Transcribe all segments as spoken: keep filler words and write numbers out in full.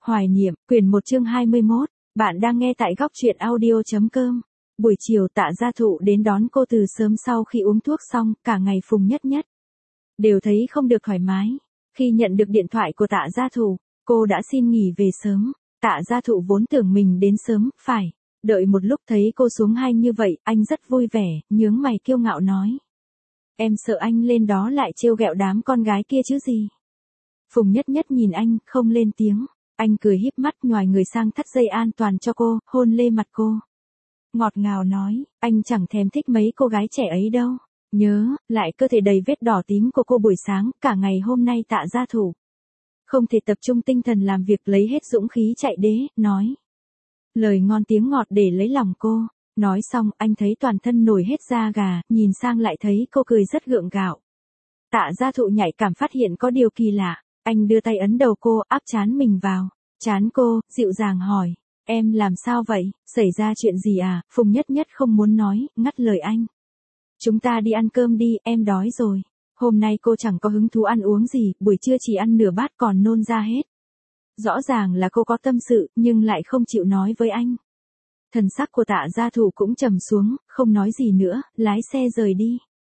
Hoài niệm, quyển một chương hai mươi mốt, bạn đang nghe tại góc truyện audio.com. Buổi chiều Tạ Gia Thụ đến đón cô từ sớm sau khi uống thuốc xong, cả ngày Phùng Nhất Nhất đều thấy không được thoải mái. Khi nhận được điện thoại của Tạ Gia Thụ, cô đã xin nghỉ về sớm. Tạ Gia Thụ vốn tưởng mình đến sớm, phải đợi một lúc, thấy cô xuống hay như vậy, anh rất vui vẻ, nhướng mày kiêu ngạo nói. Em sợ anh lên đó lại trêu ghẹo đám con gái kia chứ gì. Phùng Nhất Nhất nhìn anh, không lên tiếng. Anh cười híp mắt nhoài người sang thắt dây an toàn cho cô, hôn lên mặt cô. Ngọt ngào nói, anh chẳng thèm thích mấy cô gái trẻ ấy đâu. Nhớ, lại cơ thể đầy vết đỏ tím của cô buổi sáng, cả ngày hôm nay Tạ Gia Thụ không thể tập trung tinh thần làm việc, lấy hết dũng khí chạy đế, nói. Lời ngon tiếng ngọt để lấy lòng cô. Nói xong, anh thấy toàn thân nổi hết da gà, nhìn sang lại thấy cô cười rất gượng gạo. Tạ Gia Thụ nhạy cảm phát hiện có điều kỳ lạ. Anh đưa tay ấn đầu cô, áp trán mình vào trán cô, dịu dàng hỏi. Em làm sao vậy, xảy ra chuyện gì à? Phùng Nhất Nhất không muốn nói, ngắt lời anh. Chúng ta đi ăn cơm đi, em đói rồi. Hôm nay cô chẳng có hứng thú ăn uống gì, buổi trưa chỉ ăn nửa bát còn nôn ra hết. Rõ ràng là cô có tâm sự, nhưng lại không chịu nói với anh. Thần sắc của Tạ Gia Thụ cũng trầm xuống, không nói gì nữa, lái xe rời đi.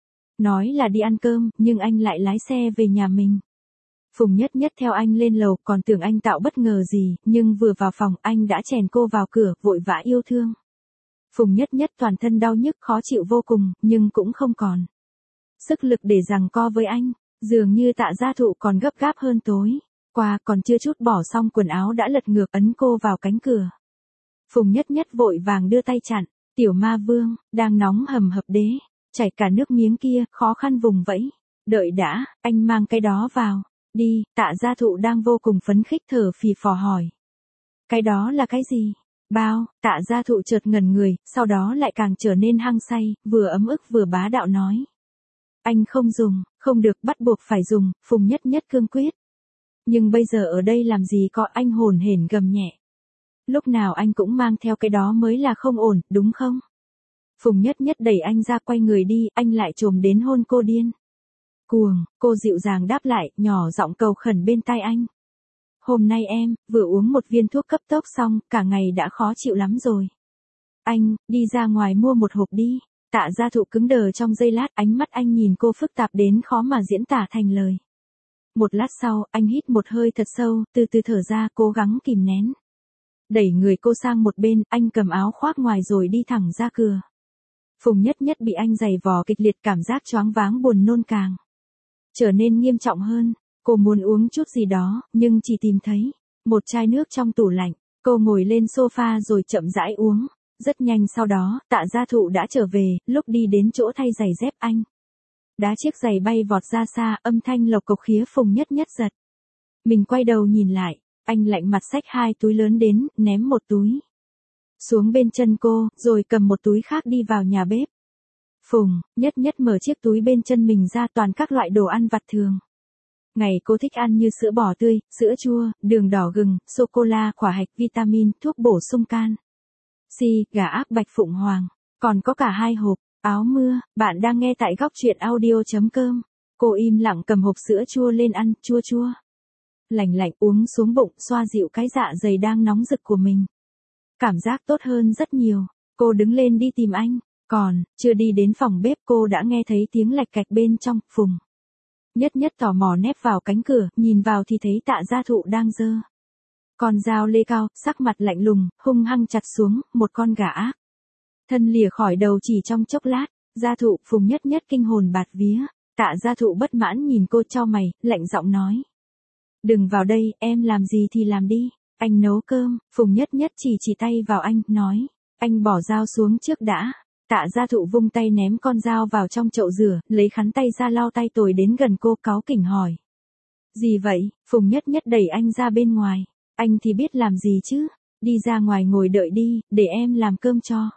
Nói là đi ăn cơm, nhưng anh lại lái xe về nhà mình. Phùng Nhất Nhất theo anh lên lầu, còn tưởng anh tạo bất ngờ gì, nhưng vừa vào phòng anh đã chèn cô vào cửa, vội vã yêu thương. Phùng Nhất Nhất toàn thân đau nhức khó chịu vô cùng, nhưng cũng không còn sức lực để giằng co với anh. Dường như Tạ Gia Thụ còn gấp gáp hơn tối qua, còn chưa chút bỏ xong quần áo đã lật ngược ấn cô vào cánh cửa. Phùng Nhất Nhất vội vàng đưa tay chặn. Tiểu ma vương, đang nóng hầm hập đế, chảy cả nước miếng kia, khó khăn vùng vẫy. Đợi đã, anh mang cái đó vào. Đi, Tạ Gia Thụ đang vô cùng phấn khích thở phì phò hỏi. Cái đó là cái gì? Bao, Tạ Gia Thụ chợt ngẩn người, sau đó lại càng trở nên hăng say, vừa ấm ức vừa bá đạo nói. Anh không dùng, không được, bắt buộc phải dùng, Phùng Nhất Nhất cương quyết. Nhưng bây giờ ở đây làm gì có, anh hồn hển gầm nhẹ. Lúc nào anh cũng mang theo cái đó mới là không ổn, đúng không? Phùng Nhất Nhất đẩy anh ra, quay người đi, anh lại trồm đến hôn cô điên cuồng. Cô dịu dàng đáp lại, nhỏ giọng cầu khẩn bên tai anh. Hôm nay em, vừa uống một viên thuốc cấp tốc xong, cả ngày đã khó chịu lắm rồi. Anh, đi ra ngoài mua một hộp đi. Tạ Gia Thụ cứng đờ trong giây lát, ánh mắt anh nhìn cô phức tạp đến khó mà diễn tả thành lời. Một lát sau, anh hít một hơi thật sâu, từ từ thở ra, cố gắng kìm nén. Đẩy người cô sang một bên, anh cầm áo khoác ngoài rồi đi thẳng ra cửa. Phùng Nhất Nhất bị anh giày vò kịch liệt, cảm giác choáng váng buồn nôn càng trở nên nghiêm trọng hơn. Cô muốn uống chút gì đó, nhưng chỉ tìm thấy một chai nước trong tủ lạnh. Cô ngồi lên sofa rồi chậm rãi uống. Rất nhanh sau đó, Tạ Gia Thụ đã trở về, lúc đi đến chỗ thay giày dép anh. Đá chiếc giày bay vọt ra xa, âm thanh lộc cộc khía Phùng Nhất Nhất giật. Mình quay đầu nhìn lại, anh lạnh mặt xách hai túi lớn đến, ném một túi xuống bên chân cô, rồi cầm một túi khác đi vào nhà bếp. Phùng Nhất Nhất mở chiếc túi bên chân mình ra, toàn các loại đồ ăn vặt thường ngày cô thích ăn như sữa bò tươi, sữa chua, đường đỏ gừng, sô-cô-la, quả hạch, vitamin, thuốc bổ sung can si, gà ác bạch phụng hoàng, còn có cả hai hộp áo mưa. Bạn đang nghe tại góc truyện audio.com. Cô im lặng cầm hộp sữa chua lên ăn, chua chua lành lạnh, uống xuống bụng, xoa dịu cái dạ dày đang nóng rực của mình. Cảm giác tốt hơn rất nhiều. Cô đứng lên đi tìm anh. Còn, chưa đi đến phòng bếp cô đã nghe thấy tiếng lạch cạch bên trong. Phùng Nhất Nhất tò mò nép vào cánh cửa, nhìn vào thì thấy Tạ Gia Thụ đang giơ con dao lê cao, sắc mặt lạnh lùng, hung hăng chặt xuống, một con gà ác thân lìa khỏi đầu chỉ trong chốc lát. Gia Thụ, Phùng Nhất Nhất kinh hồn bạt vía. Tạ Gia Thụ bất mãn nhìn cô chau mày, lạnh giọng nói. Đừng vào đây, em làm gì thì làm đi. Anh nấu cơm. Phùng Nhất Nhất chỉ chỉ tay vào anh, nói. Anh bỏ dao xuống trước đã. Tạ Gia Thụ vung tay ném con dao vào trong chậu rửa, lấy khăn tay ra lau tay tồi đến gần cô, cáu kỉnh hỏi. Gì vậy? Phùng Nhất Nhất đẩy anh ra bên ngoài. Anh thì biết làm gì chứ? Đi ra ngoài ngồi đợi đi, để em làm cơm cho.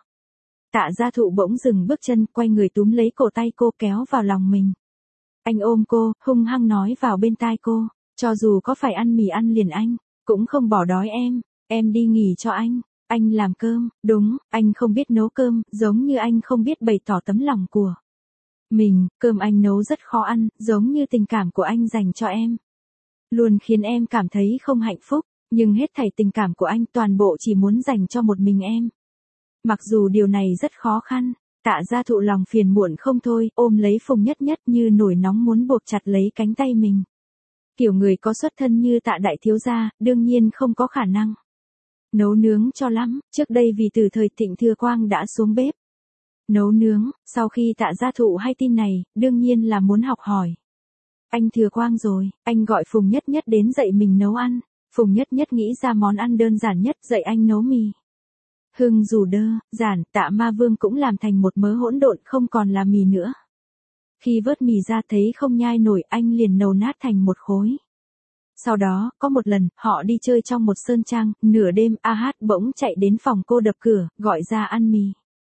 Tạ Gia Thụ bỗng dừng bước chân, quay người túm lấy cổ tay cô kéo vào lòng mình. Anh ôm cô, hung hăng nói vào bên tai cô. Cho dù có phải ăn mì ăn liền anh cũng không bỏ đói em. Em đi nghỉ cho anh. Anh làm cơm, đúng, anh không biết nấu cơm, giống như anh không biết bày tỏ tấm lòng của mình. Cơm anh nấu rất khó ăn, giống như tình cảm của anh dành cho em luôn khiến em cảm thấy không hạnh phúc. Nhưng hết thảy tình cảm của anh toàn bộ chỉ muốn dành cho một mình em. Mặc dù điều này rất khó khăn, Tạ Gia Thụ lòng phiền muộn không thôi, ôm lấy Phùng Nhất Nhất như nổi nóng muốn buộc chặt lấy cánh tay mình. Kiểu người có xuất thân như Tạ đại thiếu gia, đương nhiên không có khả năng nấu nướng cho lắm, trước đây vì từ thời Thịnh Thừa Quang đã xuống bếp nấu nướng, sau khi Tạ Gia Thụ hay tin này, đương nhiên là muốn học hỏi. Anh Thừa Quang rồi, anh gọi Phùng Nhất Nhất đến dạy mình nấu ăn. Phùng Nhất Nhất nghĩ ra món ăn đơn giản nhất, dạy anh nấu mì. Hưng dù đơ, giản, Tạ Ma Vương cũng làm thành một mớ hỗn độn không còn là mì nữa. Khi vớt mì ra thấy không nhai nổi, anh liền nấu nát thành một khối. Sau đó, có một lần, họ đi chơi trong một sơn trang, nửa đêm A Hát bỗng chạy đến phòng cô đập cửa, gọi ra ăn mì.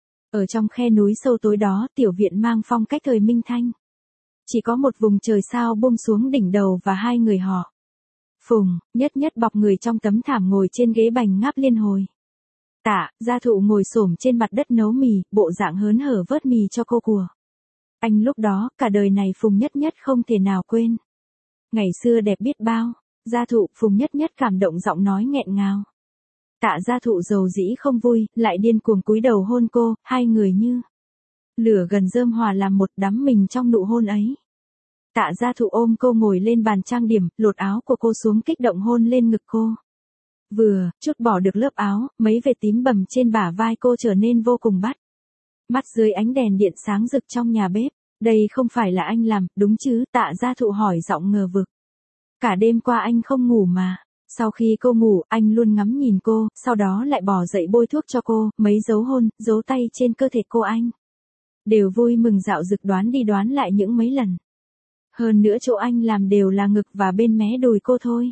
Ở trong khe núi sâu tối đó, tiểu viện mang phong cách thời Minh Thanh. Chỉ có một vùng trời sao buông xuống đỉnh đầu và hai người họ. Phùng Nhất Nhất bọc người trong tấm thảm ngồi trên ghế bành ngáp liên hồi. Tạ Gia Thụ ngồi xổm trên mặt đất nấu mì, bộ dạng hớn hở vớt mì cho cô của. Anh lúc đó, cả đời này Phùng Nhất Nhất không thể nào quên. Ngày xưa đẹp biết bao. Gia Thụ, Phùng Nhất Nhất cảm động giọng nói nghẹn ngào. Tạ Gia Thụ dầu dĩ không vui, lại điên cuồng cúi đầu hôn cô, hai người như lửa gần rơm hòa làm một, đắm mình trong nụ hôn ấy. Tạ Gia Thụ ôm cô ngồi lên bàn trang điểm, lột áo của cô xuống kích động hôn lên ngực cô. Vừa chút bỏ được lớp áo, mấy vệt tím bầm trên bả vai cô trở nên vô cùng bắt mắt dưới ánh đèn điện sáng rực trong nhà bếp. Đây không phải là anh làm, đúng chứ? Tạ Gia Thụ hỏi giọng ngờ vực. Cả đêm qua anh không ngủ mà. Sau khi cô ngủ, anh luôn ngắm nhìn cô, sau đó lại bỏ dậy bôi thuốc cho cô, mấy dấu hôn, dấu tay trên cơ thể cô anh đều vui mừng dạo dực đoán đi đoán lại những mấy lần. Hơn nữa chỗ anh làm đều là ngực và bên mé đùi cô thôi.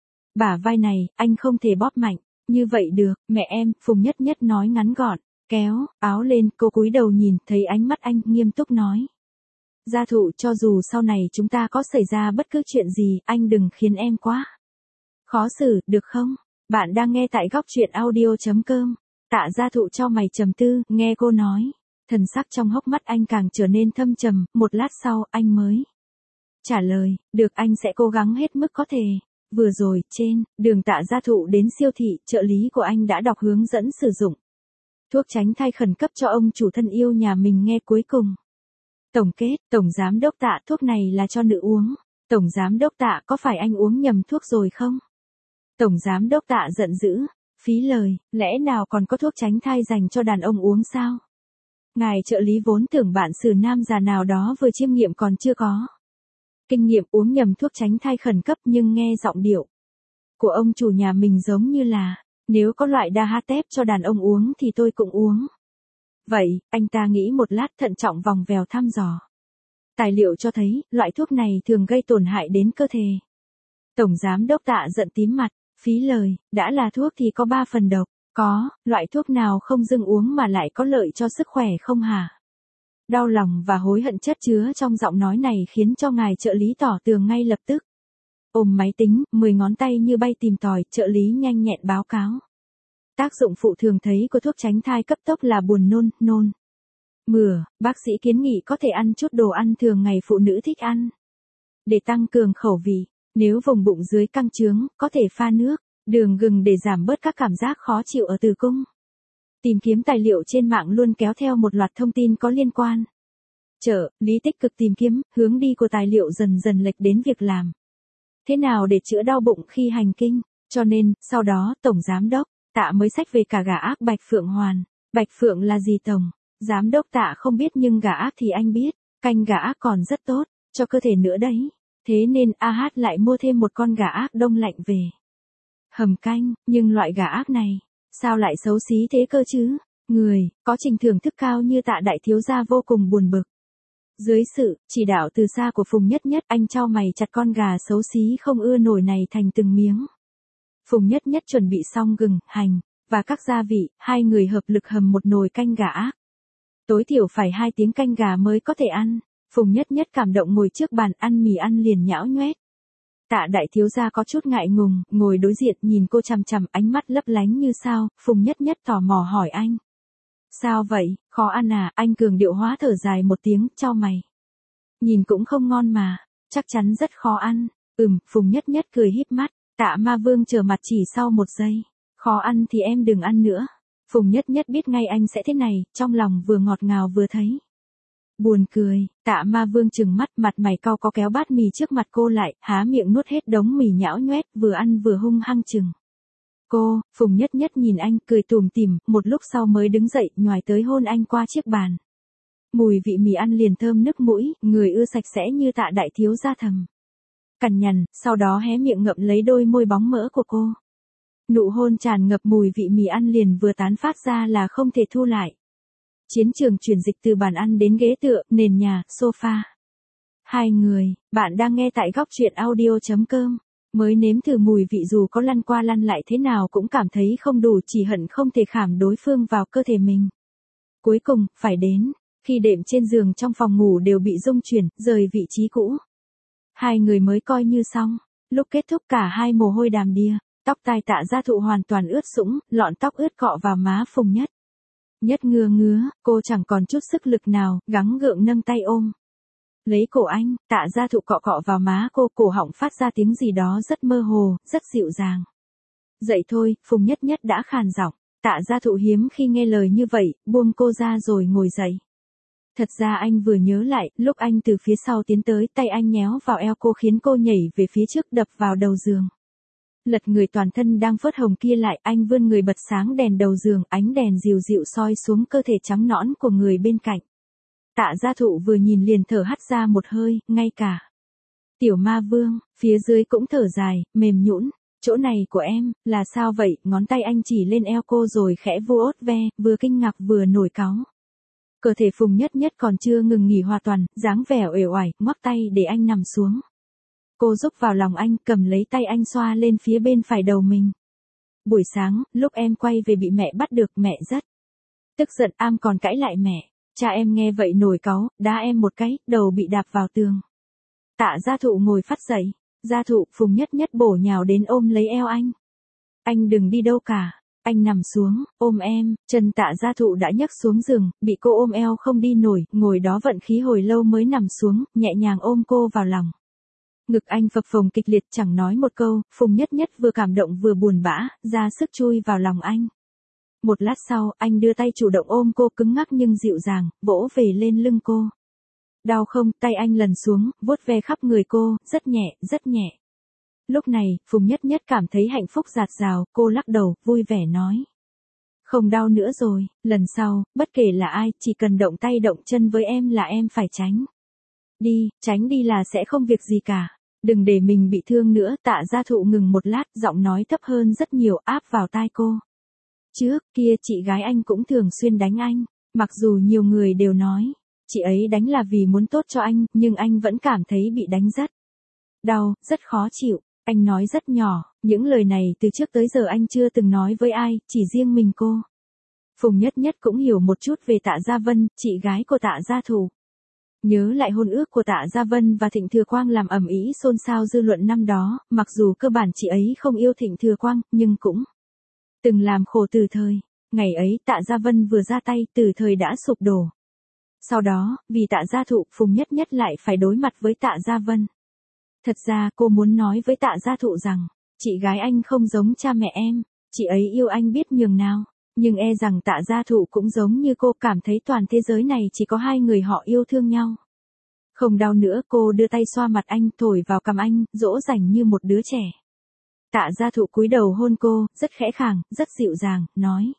Bả vai này, anh không thể bóp mạnh. Như vậy được, mẹ em, Phùng Nhất Nhất nói ngắn gọn. Kéo áo lên, cô cúi đầu nhìn, thấy ánh mắt anh, nghiêm túc nói. Gia Thụ, cho dù sau này chúng ta có xảy ra bất cứ chuyện gì, anh đừng khiến em quá khó xử, được không? Bạn đang nghe tại góc truyện audio chấm com. Tạ Gia Thụ cho mày trầm tư, nghe cô nói. Thần sắc trong hốc mắt anh càng trở nên thâm trầm, một lát sau, anh mới trả lời, được, anh sẽ cố gắng hết mức có thể. Vừa rồi, trên đường Tạ Gia Thụ đến siêu thị, trợ lý của anh đã đọc hướng dẫn sử dụng thuốc tránh thai khẩn cấp cho ông chủ thân yêu nhà mình nghe cuối cùng. Tổng kết, Tổng Giám Đốc Tạ, thuốc này là cho nữ uống. Tổng Giám Đốc Tạ, có phải anh uống nhầm thuốc rồi không? Tổng Giám Đốc Tạ giận dữ, phí lời, lẽ nào còn có thuốc tránh thai dành cho đàn ông uống sao? Ngài trợ lý vốn tưởng bạn xử nam già nào đó vừa chiêm nghiệm còn chưa có kinh nghiệm uống nhầm thuốc tránh thai khẩn cấp, nhưng nghe giọng điệu của ông chủ nhà mình giống như là, nếu có loại đa ha tép cho đàn ông uống thì tôi cũng uống. Vậy, anh ta nghĩ một lát thận trọng vòng vèo thăm dò. Tài liệu cho thấy, loại thuốc này thường gây tổn hại đến cơ thể. Tổng Giám Đốc Tạ giận tím mặt, phí lời, đã là thuốc thì có ba phần độc. Có, loại thuốc nào không dưng uống mà lại có lợi cho sức khỏe không hả? Đau lòng và hối hận chất chứa trong giọng nói này khiến cho ngài trợ lý tỏ tường ngay lập tức. Ôm máy tính, mười ngón tay như bay tìm tòi, trợ lý nhanh nhẹn báo cáo. Tác dụng phụ thường thấy của thuốc tránh thai cấp tốc là buồn nôn, nôn mửa, bác sĩ kiến nghị có thể ăn chút đồ ăn thường ngày phụ nữ thích ăn. Để tăng cường khẩu vị, nếu vùng bụng dưới căng trướng, có thể pha nước, đường gừng để giảm bớt các cảm giác khó chịu ở tử cung. Tìm kiếm tài liệu trên mạng luôn kéo theo một loạt thông tin có liên quan. Chợ, lý tích cực tìm kiếm, hướng đi của tài liệu dần dần lệch đến việc làm thế nào để chữa đau bụng khi hành kinh. Cho nên, sau đó, Tổng Giám Đốc Tạ mới xách về cả gà ác Bạch Phượng Hoàn. Bạch Phượng là gì Tổng Giám Đốc Tạ không biết, nhưng gà ác thì anh biết. Canh gà ác còn rất tốt cho cơ thể nữa đấy. Thế nên A Hát lại mua thêm một con gà ác đông lạnh về hầm canh. Nhưng loại gà ác này, sao lại xấu xí thế cơ chứ? Người có trình thưởng thức cao như Tạ đại thiếu gia vô cùng buồn bực. Dưới sự chỉ đạo từ xa của Phùng Nhất Nhất, anh chau mày chặt con gà xấu xí không ưa nổi này thành từng miếng. Phùng Nhất Nhất chuẩn bị xong gừng, hành và các gia vị, hai người hợp lực hầm một nồi canh gà ác. Tối thiểu phải hai tiếng canh gà mới có thể ăn. Phùng Nhất Nhất cảm động ngồi trước bàn ăn mì ăn liền nhão nhoét. Tạ đại thiếu gia có chút ngại ngùng, ngồi đối diện nhìn cô chằm chằm, ánh mắt lấp lánh như sao. Phùng Nhất Nhất tò mò hỏi anh. Sao vậy, khó ăn à? Anh cường điệu hóa thở dài một tiếng, chau mày. Nhìn cũng không ngon mà, chắc chắn rất khó ăn. Ừm, Phùng Nhất Nhất cười híp mắt. Tạ Ma Vương trở mặt chỉ sau một giây. Khó ăn thì em đừng ăn nữa. Phùng Nhất Nhất biết ngay anh sẽ thế này, trong lòng vừa ngọt ngào vừa thấy buồn cười. Tạ Ma Vương trừng mắt, mặt mày cau có kéo bát mì trước mặt cô lại, há miệng nuốt hết đống mì nhão nhoét, vừa ăn vừa hung hăng chừng cô. Phùng Nhất Nhất nhìn anh, cười tủm tỉm, một lúc sau mới đứng dậy, nhoài tới hôn anh qua chiếc bàn. Mùi vị mì ăn liền thơm nức mũi, người ưa sạch sẽ như Tạ đại thiếu gia thầm cằn nhằn, sau đó hé miệng ngậm lấy đôi môi bóng mỡ của cô. Nụ hôn tràn ngập mùi vị mì ăn liền vừa tán phát ra là không thể thu lại. Chiến trường chuyển dịch từ bàn ăn đến ghế tựa, nền nhà, sofa. Hai người, bạn đang nghe tại góc truyện audio chấm com. Mới nếm thử mùi vị dù có lăn qua lăn lại thế nào cũng cảm thấy không đủ, chỉ hận không thể khảm đối phương vào cơ thể mình. Cuối cùng, phải đến, khi đệm trên giường trong phòng ngủ đều bị rung chuyển, rời vị trí cũ. Hai người mới coi như xong. Lúc kết thúc cả hai mồ hôi đàm đìa, tóc tai Tạ Gia Thụ hoàn toàn ướt sũng, lọn tóc ướt cọ vào má Phùng Nhất Nhất ngứa ngứa, cô chẳng còn chút sức lực nào, gắng gượng nâng tay ôm lấy cổ anh. Tạ Gia Thụ cọ cọ vào má cô, cổ họng phát ra tiếng gì đó rất mơ hồ, rất dịu dàng. Dậy thôi, Phùng Nhất Nhất đã khàn giọng. Tạ Gia Thụ hiếm khi nghe lời như vậy, buông cô ra rồi ngồi dậy. Thật ra anh vừa nhớ lại, lúc anh từ phía sau tiến tới, tay anh nhéo vào eo cô khiến cô nhảy về phía trước, đập vào đầu giường. Lật người toàn thân đang phớt hồng kia lại, anh vươn người bật sáng đèn đầu giường, ánh đèn dịu dịu soi xuống cơ thể trắng nõn của người bên cạnh. Tạ Gia Thụ vừa nhìn liền thở hắt ra một hơi, ngay cả Tiểu Ma Vương, phía dưới cũng thở dài, mềm nhũn. Chỗ này của em, là sao vậy? Ngón tay anh chỉ lên eo cô rồi khẽ vuốt ốt ve, vừa kinh ngạc vừa nổi cáu. Cơ thể Phùng Nhất Nhất còn chưa ngừng nghỉ hoàn toàn, dáng vẻ uể oải, ngoắc tay để anh nằm xuống. Cô rúc vào lòng anh, cầm lấy tay anh xoa lên phía bên phải đầu mình. Buổi sáng, lúc em quay về bị mẹ bắt được, mẹ rất tức giận, am còn cãi lại mẹ. Cha em nghe vậy nổi cáu, đá em một cái, đầu bị đạp vào tường. Tạ Gia Thụ ngồi phắt dậy. Gia Thụ, Phùng Nhất Nhất bổ nhào đến ôm lấy eo anh. Anh đừng đi đâu cả. Anh nằm xuống, ôm em. Chân Tạ Gia Thụ đã nhấc xuống giường, bị cô ôm eo không đi nổi, ngồi đó vận khí hồi lâu mới nằm xuống, nhẹ nhàng ôm cô vào lòng. Ngực anh phập phồng kịch liệt, chẳng nói một câu. Phùng Nhất Nhất vừa cảm động vừa buồn bã, ra sức chui vào lòng anh. Một lát sau, anh đưa tay chủ động ôm cô, cứng ngắc nhưng dịu dàng, vỗ về lên lưng cô. Đau không? Tay anh lần xuống, vuốt ve khắp người cô, rất nhẹ, rất nhẹ. Lúc này, Phùng Nhất Nhất cảm thấy hạnh phúc dạt dào, cô lắc đầu, vui vẻ nói. Không đau nữa rồi, lần sau, bất kể là ai, chỉ cần động tay động chân với em là em phải tránh. Đi, tránh đi là sẽ không việc gì cả. Đừng để mình bị thương nữa. Tạ Gia Thụ ngừng một lát, giọng nói thấp hơn rất nhiều, áp vào tai cô. Trước kia chị gái anh cũng thường xuyên đánh anh, mặc dù nhiều người đều nói, chị ấy đánh là vì muốn tốt cho anh, nhưng anh vẫn cảm thấy bị đánh rất đau, rất khó chịu. Anh nói rất nhỏ, những lời này từ trước tới giờ anh chưa từng nói với ai, chỉ riêng mình cô. Phùng Nhất Nhất cũng hiểu một chút về Tạ Gia Vân, chị gái của Tạ Gia Thụ. Nhớ lại hôn ước của Tạ Gia Vân và Thịnh Thừa Quang làm ầm ĩ xôn xao dư luận năm đó, mặc dù cơ bản chị ấy không yêu Thịnh Thừa Quang, nhưng cũng từng làm khổ Từ Thời. Ngày ấy Tạ Gia Vân vừa ra tay, Từ Thời đã sụp đổ. Sau đó, vì Tạ Gia Thụ, Phùng Nhất Nhất lại phải đối mặt với Tạ Gia Vân. Thật ra cô muốn nói với Tạ Gia Thụ rằng, chị gái anh không giống cha mẹ em, chị ấy yêu anh biết nhường nào, nhưng e rằng Tạ Gia Thụ cũng giống như cô, cảm thấy toàn thế giới này chỉ có hai người họ yêu thương nhau. Không đau nữa, cô đưa tay xoa mặt anh, thổi vào cằm anh, dỗ dành như một đứa trẻ. Tạ Gia Thụ cúi đầu hôn cô, rất khẽ khàng, rất dịu dàng, nói.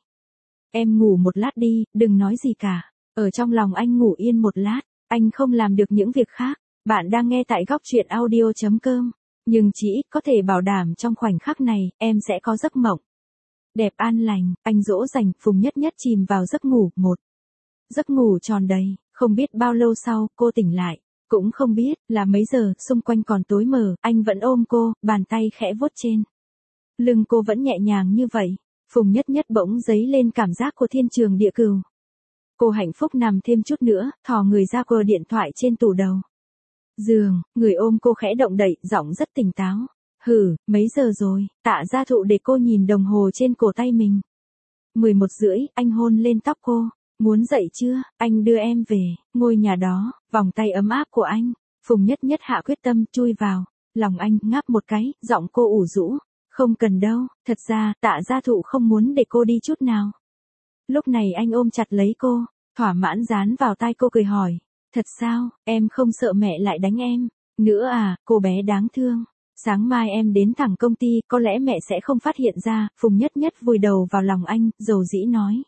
Em ngủ một lát đi, đừng nói gì cả. Ở trong lòng anh ngủ yên một lát, anh không làm được những việc khác. Bạn đang nghe tại góc truyện audio chấm com. Nhưng chỉ ít có thể bảo đảm trong khoảnh khắc này, em sẽ có giấc mộng đẹp an lành. Anh dỗ dành, Phùng Nhất Nhất chìm vào giấc ngủ, một giấc ngủ tròn đầy. Không biết bao lâu sau, cô tỉnh lại. Cũng không biết là mấy giờ, xung quanh còn tối mờ, anh vẫn ôm cô, bàn tay khẽ vuốt trên lưng cô vẫn nhẹ nhàng như vậy. Phùng Nhất Nhất bỗng dấy lên cảm giác của thiên trường địa cửu. Cô hạnh phúc nằm thêm chút nữa, thò người ra quờ điện thoại trên tủ đầu giường, người ôm cô khẽ động đậy, giọng rất tỉnh táo. Hử, mấy giờ rồi? Tạ Gia Thụ để cô nhìn đồng hồ trên cổ tay mình. mười một rưỡi, anh hôn lên tóc cô. Muốn dậy chưa? Anh đưa em về ngôi nhà đó. Vòng tay ấm áp của anh. Phùng Nhất Nhất hạ quyết tâm chui vào lòng anh, ngáp một cái, giọng cô ủ rũ. Không cần đâu, thật ra Tạ Gia Thụ không muốn để cô đi chút nào. Lúc này anh ôm chặt lấy cô, thỏa mãn dán vào tai cô cười hỏi, thật sao, em không sợ mẹ lại đánh em, nữa à, cô bé đáng thương. Sáng mai em đến thẳng công ty, có lẽ mẹ sẽ không phát hiện ra, Phùng Nhất Nhất vùi đầu vào lòng anh, dầu dĩ nói.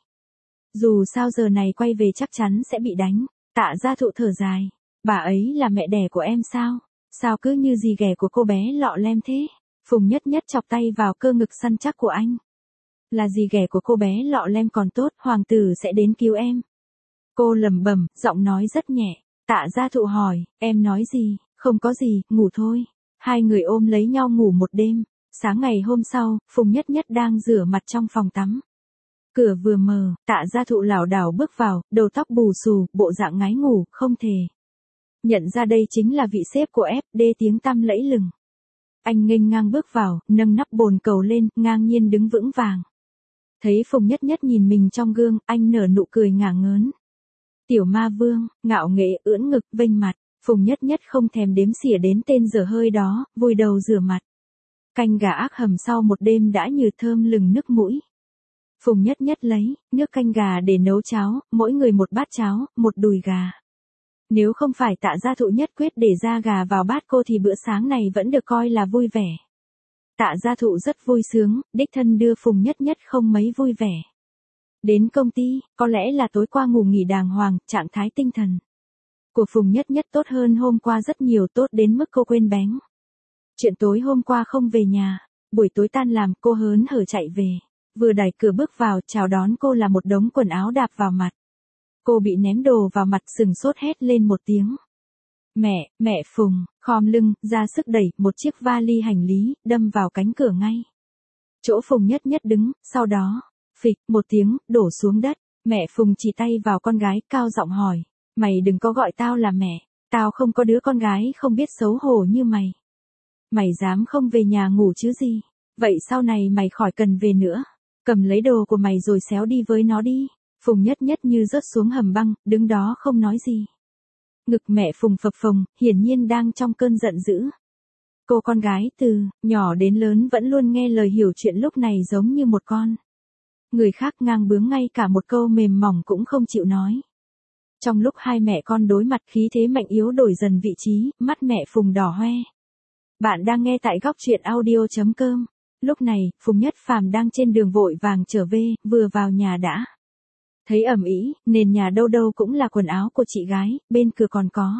Dù sao giờ này quay về chắc chắn sẽ bị đánh. Tạ Gia Thụ thở dài, bà ấy là mẹ đẻ của em sao? Sao cứ như gì ghẻ của cô bé lọ lem thế? Phùng Nhất Nhất chọc tay vào cơ ngực săn chắc của anh. Là gì ghẻ của cô bé lọ lem còn tốt, hoàng tử sẽ đến cứu em. Cô lẩm bẩm, giọng nói rất nhẹ. Tạ Gia Thụ hỏi, em nói gì? Không có gì, ngủ thôi. Hai người ôm lấy nhau ngủ một đêm. Sáng ngày hôm sau, Phùng Nhất Nhất đang rửa mặt trong phòng tắm. Cửa vừa mở, Tạ Gia Thụ lảo đảo bước vào, đầu tóc bù xù, bộ dạng ngái ngủ, không thể nhận ra đây chính là vị sếp của ép đê tiếng tăm lẫy lừng. Anh nghênh ngang bước vào, nâng nắp bồn cầu lên, ngang nhiên đứng vững vàng. Thấy Phùng Nhất Nhất nhìn mình trong gương, anh nở nụ cười ngả ngớn. Tiểu ma vương, ngạo nghễ ưỡn ngực, vênh mặt, Phùng Nhất Nhất không thèm đếm xỉa đến tên dở hơi đó, vùi đầu rửa mặt. Canh gà ác hầm sau một đêm đã như thơm lừng nước mũi. Phùng Nhất Nhất lấy nước canh gà để nấu cháo, mỗi người một bát cháo, một đùi gà. Nếu không phải Tạ Gia Thụ nhất quyết để ra gà vào bát cô thì bữa sáng này vẫn được coi là vui vẻ. Tạ Gia Thụ rất vui sướng, đích thân đưa Phùng Nhất Nhất không mấy vui vẻ. Đến công ty, có lẽ là tối qua ngủ nghỉ đàng hoàng, trạng thái tinh thần của Phùng Nhất Nhất tốt hơn hôm qua rất nhiều, tốt đến mức cô quên bén chuyện tối hôm qua không về nhà. Buổi tối tan làm, cô hớn hở chạy về. Vừa đẩy cửa bước vào, chào đón cô là một đống quần áo đạp vào mặt. Cô bị ném đồ vào mặt, sừng sốt hét lên một tiếng. Mẹ, mẹ Phùng, khom lưng, ra sức đẩy một chiếc vali hành lý, đâm vào cánh cửa ngay. Chỗ Phùng Nhất Nhất đứng, sau đó, phịch, một tiếng, đổ xuống đất. Mẹ Phùng chỉ tay vào con gái, cao giọng hỏi. Mày đừng có gọi tao là mẹ, tao không có đứa con gái không biết xấu hổ như mày. Mày dám không về nhà ngủ chứ gì? Vậy sau này mày khỏi cần về nữa. Cầm lấy đồ của mày rồi xéo đi với nó đi. Phùng Nhất Nhất như rớt xuống hầm băng, đứng đó không nói gì. Ngực mẹ Phùng phập phồng, hiển nhiên đang trong cơn giận dữ. Cô con gái từ nhỏ đến lớn vẫn luôn nghe lời hiểu chuyện lúc này giống như một con người khác ngang bướng, ngay cả một câu mềm mỏng cũng không chịu nói. Trong lúc hai mẹ con đối mặt, khí thế mạnh yếu đổi dần vị trí, mắt mẹ Phùng đỏ hoe. Bạn đang nghe tại góc truyện audio chấm com. Lúc này, Phùng Nhất Phàm đang trên đường vội vàng trở về, vừa vào nhà đã thấy ầm ĩ, nền nhà đâu đâu cũng là quần áo của chị gái, bên cửa còn có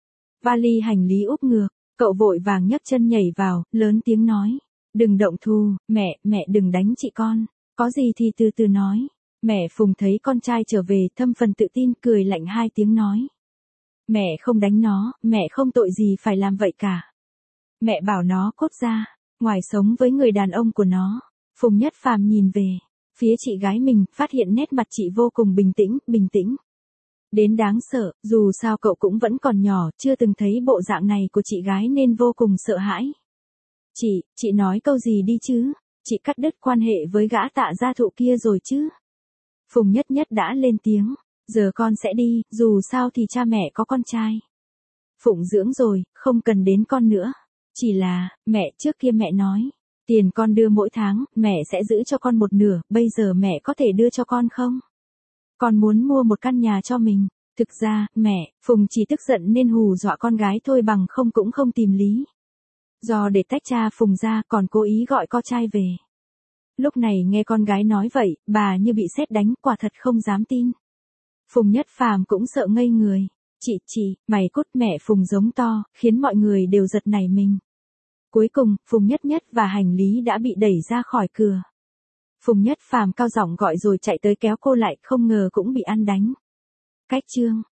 vali hành lý úp ngược. Cậu vội vàng nhấc chân nhảy vào, lớn tiếng nói, đừng động Thu, mẹ, mẹ đừng đánh chị con, có gì thì từ từ nói. Mẹ Phùng thấy con trai trở về, thâm phần tự tin, cười lạnh hai tiếng nói. Mẹ không đánh nó, mẹ không tội gì phải làm vậy cả. Mẹ bảo nó cốt ra, ngoài sống với người đàn ông của nó. Phùng Nhất Phàm nhìn về phía chị gái mình, phát hiện nét mặt chị vô cùng bình tĩnh, bình tĩnh đến đáng sợ, dù sao cậu cũng vẫn còn nhỏ, chưa từng thấy bộ dạng này của chị gái nên vô cùng sợ hãi. Chị, chị nói câu gì đi chứ? Chị cắt đứt quan hệ với gã Tạ Gia Thụ kia rồi chứ? Phùng Nhất Nhất đã lên tiếng, giờ con sẽ đi, dù sao thì cha mẹ có con trai phụng dưỡng rồi, không cần đến con nữa. Chỉ là, mẹ, trước kia mẹ nói, tiền con đưa mỗi tháng, mẹ sẽ giữ cho con một nửa, bây giờ mẹ có thể đưa cho con không? Con muốn mua một căn nhà cho mình. Thực ra, mẹ, Phùng chỉ tức giận nên hù dọa con gái thôi, bằng không cũng không tìm lý do để tách cha Phùng ra, còn cố ý gọi con trai về. Lúc này nghe con gái nói vậy, bà như bị sét đánh, quả thật không dám tin. Phùng Nhất Phàm cũng sợ ngây người. Chị, chị, mày cút, mẹ Phùng giống to, khiến mọi người đều giật nảy mình. Cuối cùng, Phùng Nhất Nhất và hành lý đã bị đẩy ra khỏi cửa. Phùng Nhất Phàm cao giọng gọi rồi chạy tới kéo cô lại, không ngờ cũng bị ăn đánh. Cách chương